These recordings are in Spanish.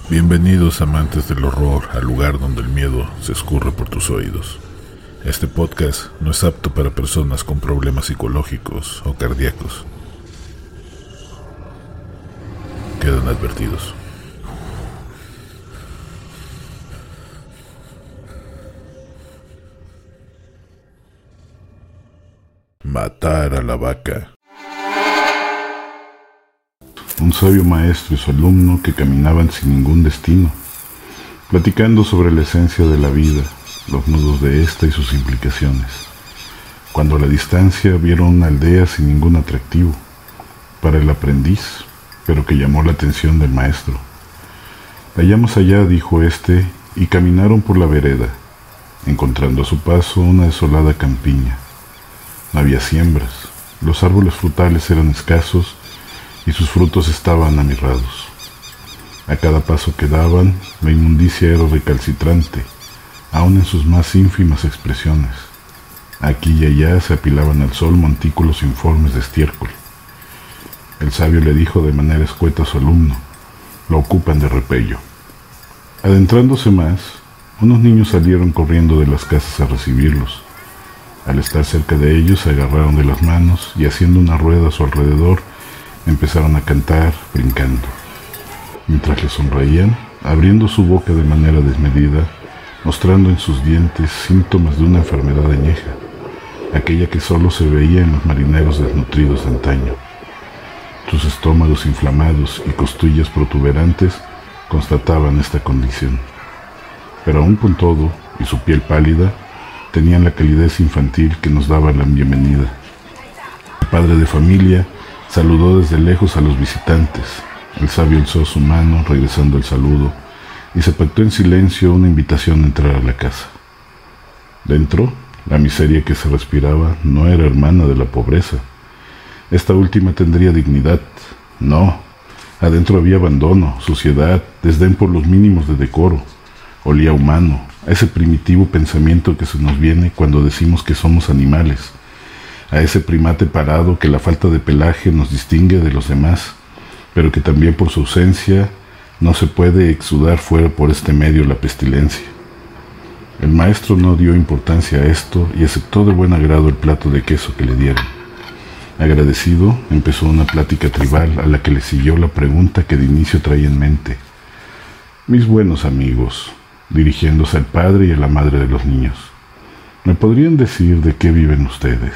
Bienvenidos amantes del horror al lugar donde el miedo se escurre por tus oídos. Este podcast no es apto para personas con problemas psicológicos o cardíacos. Quedan advertidos. Matar a la vaca. Un sabio maestro y su alumno que caminaban sin ningún destino, platicando sobre la esencia de la vida, los nudos de esta y sus implicaciones. Cuando a la distancia vieron una aldea sin ningún atractivo para el aprendiz, pero que llamó la atención del maestro. Allá más allá, dijo este, y caminaron por la vereda, encontrando a su paso una desolada campiña. No había siembras, los árboles frutales eran escasos y sus frutos estaban amirrados. A cada paso que daban, la inmundicia era recalcitrante, aun en sus más ínfimas expresiones. Aquí y allá se apilaban al sol montículos informes de estiércol. El sabio le dijo de manera escueta a su alumno: lo ocupan de repello. Adentrándose más, unos niños salieron corriendo de las casas a recibirlos. Al estar cerca de ellos, se agarraron de las manos y, haciendo una rueda a su alrededor, empezaron a cantar, brincando. Mientras le sonreían, abriendo su boca de manera desmedida, mostrando en sus dientes síntomas de una enfermedad añeja, aquella que solo se veía en los marineros desnutridos de antaño. Sus estómagos inflamados y costillas protuberantes constataban esta condición. Pero aún con todo, y su piel pálida, tenían la calidez infantil que nos daba la bienvenida. El padre de familia saludó desde lejos a los visitantes. El sabio alzó su mano, regresando el saludo, y se pactó en silencio una invitación a entrar a la casa. Dentro, la miseria que se respiraba no era hermana de la pobreza. Esta última tendría dignidad. No, adentro había abandono, suciedad, desdén por los mínimos de decoro. Olía humano, a ese primitivo pensamiento que se nos viene cuando decimos que somos animales, a ese primate parado que la falta de pelaje nos distingue de los demás, pero que también por su ausencia no se puede exudar fuera por este medio la pestilencia. El maestro no dio importancia a esto y aceptó de buen agrado el plato de queso que le dieron. Agradecido, empezó una plática tribal a la que le siguió la pregunta que de inicio traía en mente. Mis buenos amigos, dirigiéndose al padre y a la madre de los niños, ¿me podrían decir de qué viven ustedes?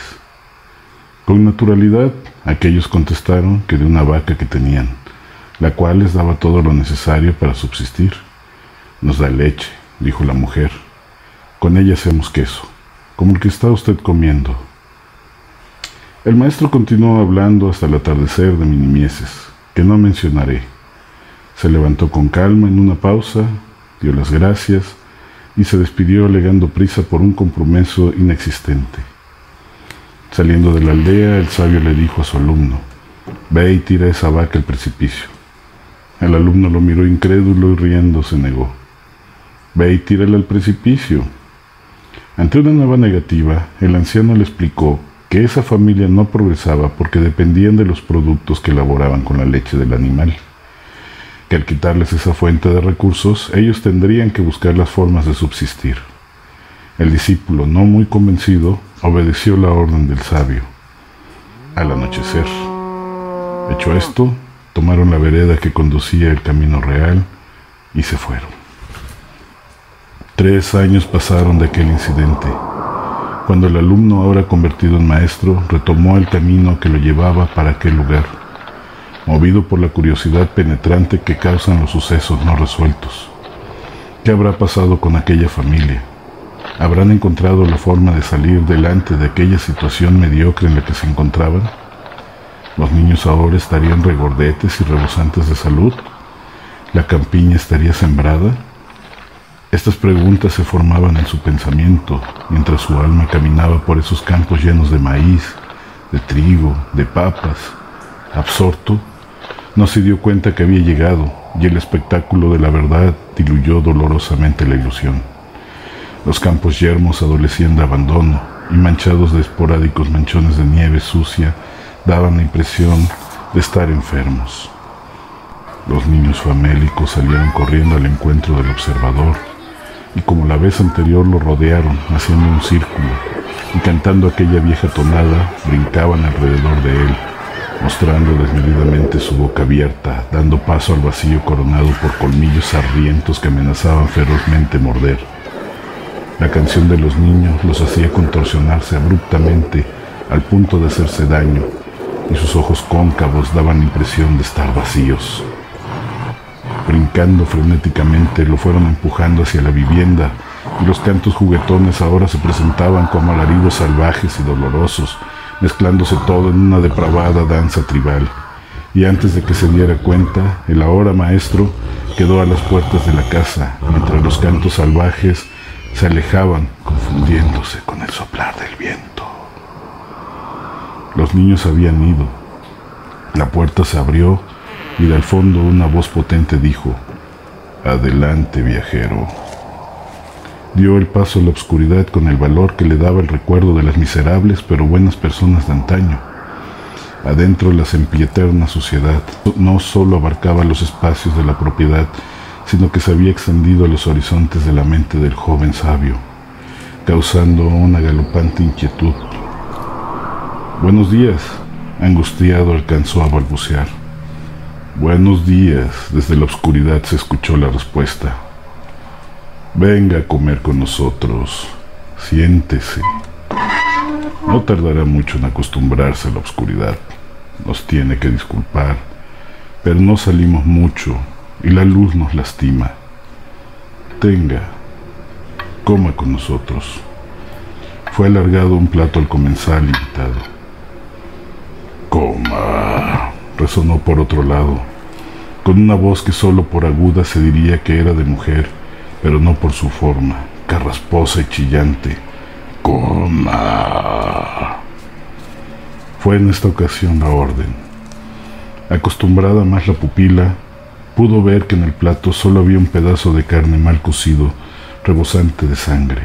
Con naturalidad, aquellos contestaron que de una vaca que tenían, la cual les daba todo lo necesario para subsistir. Nos da leche, dijo la mujer. Con ella hacemos queso, como el que está usted comiendo. El maestro continuó hablando hasta el atardecer de minimieses, que no mencionaré. Se levantó con calma en una pausa, dio las gracias y se despidió alegando prisa por un compromiso inexistente. Saliendo de la aldea, el sabio le dijo a su alumno: ve y tira esa vaca al precipicio. El alumno lo miró incrédulo y riendo se negó. Ve y tírala al precipicio. Ante una nueva negativa, el anciano le explicó que esa familia no progresaba porque dependían de los productos que elaboraban con la leche del animal, que al quitarles esa fuente de recursos, ellos tendrían que buscar las formas de subsistir. El discípulo, no muy convencido, obedeció la orden del sabio. Al anochecer, hecho esto, tomaron la vereda que conducía al camino real y se fueron. 3 años pasaron de aquel incidente, cuando el alumno, ahora convertido en maestro, retomó el camino que lo llevaba para aquel lugar, movido por la curiosidad penetrante que causan los sucesos no resueltos. ¿Qué habrá pasado con aquella familia? ¿Habrán encontrado la forma de salir delante de aquella situación mediocre en la que se encontraban? ¿Los niños ahora estarían regordetes y rebosantes de salud? ¿La campiña estaría sembrada? Estas preguntas se formaban en su pensamiento, mientras su alma caminaba por esos campos llenos de maíz, de trigo, de papas. Absorto, no se dio cuenta que había llegado, y el espectáculo de la verdad diluyó dolorosamente la ilusión. Los campos yermos adolecían de abandono, y manchados de esporádicos manchones de nieve sucia, daban la impresión de estar enfermos. Los niños famélicos salieron corriendo al encuentro del observador y como la vez anterior lo rodearon haciendo un círculo y cantando aquella vieja tonada brincaban alrededor de él, mostrando desmedidamente su boca abierta, dando paso al vacío coronado por colmillos sarrientos que amenazaban ferozmente morder. La canción de los niños los hacía contorsionarse abruptamente al punto de hacerse daño, y sus ojos cóncavos daban la impresión de estar vacíos. Brincando frenéticamente lo fueron empujando hacia la vivienda, y los cantos juguetones ahora se presentaban como alaridos salvajes y dolorosos, mezclándose todo en una depravada danza tribal. Y antes de que se diera cuenta, el ahora maestro quedó a las puertas de la casa, mientras los cantos salvajes se alejaban, confundiéndose con el soplar del viento. Los niños habían ido. La puerta se abrió y del fondo una voz potente dijo: «Adelante, viajero». Dio el paso a la oscuridad con el valor que le daba el recuerdo de las miserables pero buenas personas de antaño. Adentro la sempiterna suciedad no solo abarcaba los espacios de la propiedad, sino que se había extendido a los horizontes de la mente del joven sabio, causando una galopante inquietud. «Buenos días», angustiado alcanzó a balbucear. «Buenos días», desde la oscuridad se escuchó la respuesta. «Venga a comer con nosotros, siéntese. No tardará mucho en acostumbrarse a la oscuridad. Nos tiene que disculpar, pero no salimos mucho y la luz nos lastima. Tenga, coma con nosotros». Fue alargado un plato al comensal invitado. «Coma», resonó por otro lado, con una voz que solo por aguda se diría que era de mujer, pero no por su forma, carrasposa y chillante. «Coma». Fue en esta ocasión la orden. Acostumbrada más la pupila, pudo ver que en el plato solo había un pedazo de carne mal cocido, rebosante de sangre.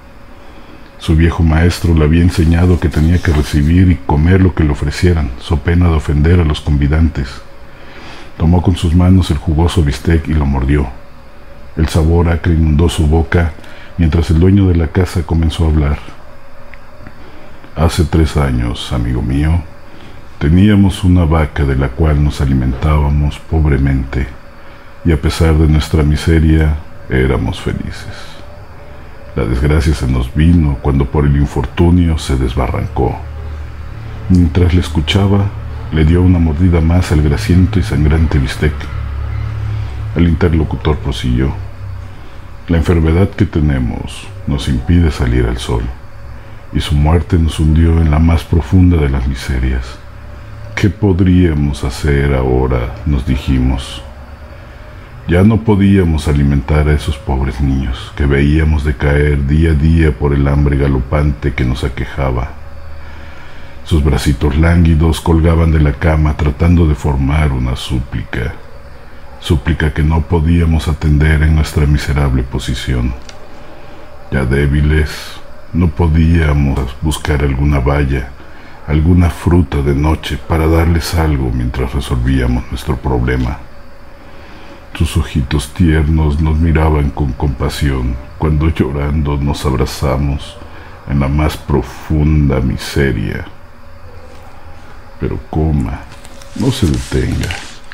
Su viejo maestro le había enseñado que tenía que recibir y comer lo que le ofrecieran, so pena de ofender a los convidantes. Tomó con sus manos el jugoso bistec y lo mordió. El sabor acre inundó su boca mientras el dueño de la casa comenzó a hablar. «Hace 3 años, amigo mío, teníamos una vaca de la cual nos alimentábamos pobremente, y a pesar de nuestra miseria, éramos felices. La desgracia se nos vino cuando por el infortunio se desbarrancó». Mientras le escuchaba, le dio una mordida más al grasiento y sangrante bistec. El interlocutor prosiguió: «La enfermedad que tenemos nos impide salir al sol, y su muerte nos hundió en la más profunda de las miserias. ¿Qué podríamos hacer ahora?», nos dijimos. Ya no podíamos alimentar a esos pobres niños que veíamos decaer día a día por el hambre galopante que nos aquejaba. Sus bracitos lánguidos colgaban de la cama tratando de formar una súplica que no podíamos atender en nuestra miserable posición. Ya débiles, no podíamos buscar alguna valla, alguna fruta de noche para darles algo mientras resolvíamos nuestro problema. Sus ojitos tiernos nos miraban con compasión cuando llorando nos abrazamos en la más profunda miseria. Pero coma, no se detenga.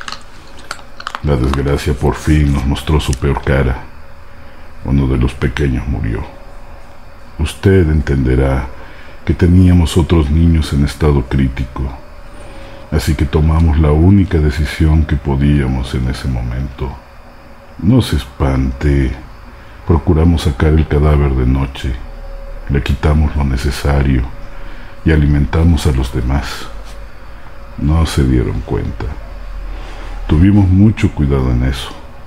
La desgracia por fin nos mostró su peor cara. Uno de los pequeños murió. Usted entenderá que teníamos otros niños en estado crítico, así que tomamos la única decisión que podíamos en ese momento. No se espante, procuramos sacar el cadáver de noche, le quitamos lo necesario y alimentamos a los demás. No se dieron cuenta. Tuvimos mucho cuidado en eso».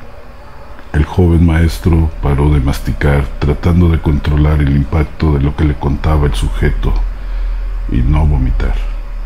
El joven maestro paró de masticar, tratando de controlar el impacto de lo que le contaba el sujeto y no vomitar.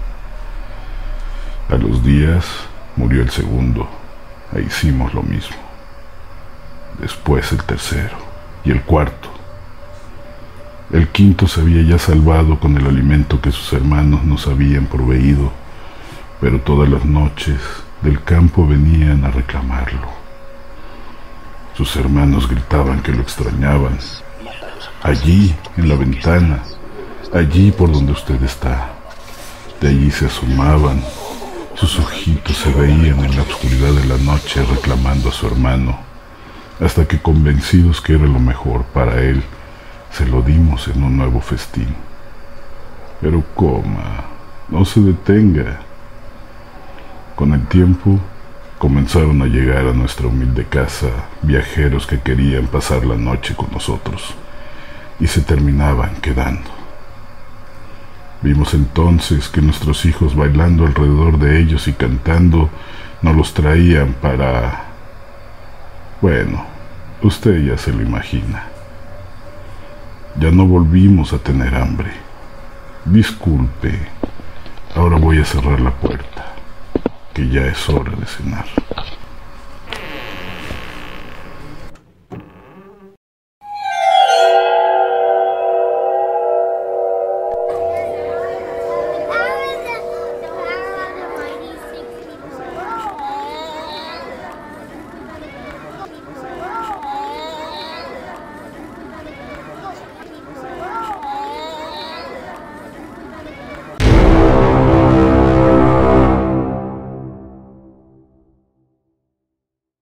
A los días murió el segundo, e hicimos lo mismo. Después el tercero y el cuarto. El quinto se había ya salvado con el alimento que sus hermanos nos habían proveído, pero todas las noches del campo venían a reclamarlo. Sus hermanos gritaban que lo extrañaban. Allí, en la ventana, allí por donde usted está. De allí se asomaban, sus ojitos se veían en la oscuridad de la noche reclamando a su hermano, hasta que convencidos que era lo mejor para él, se lo dimos en un nuevo festín. Pero coma, no se detenga. Con el tiempo, comenzaron a llegar a nuestra humilde casa viajeros que querían pasar la noche con nosotros y se terminaban quedando. Vimos entonces que nuestros hijos bailando alrededor de ellos y cantando nos los traían para... Bueno, usted ya se lo imagina. Ya no volvimos a tener hambre. Disculpe, ahora voy a cerrar la puerta, que ya es hora de cenar.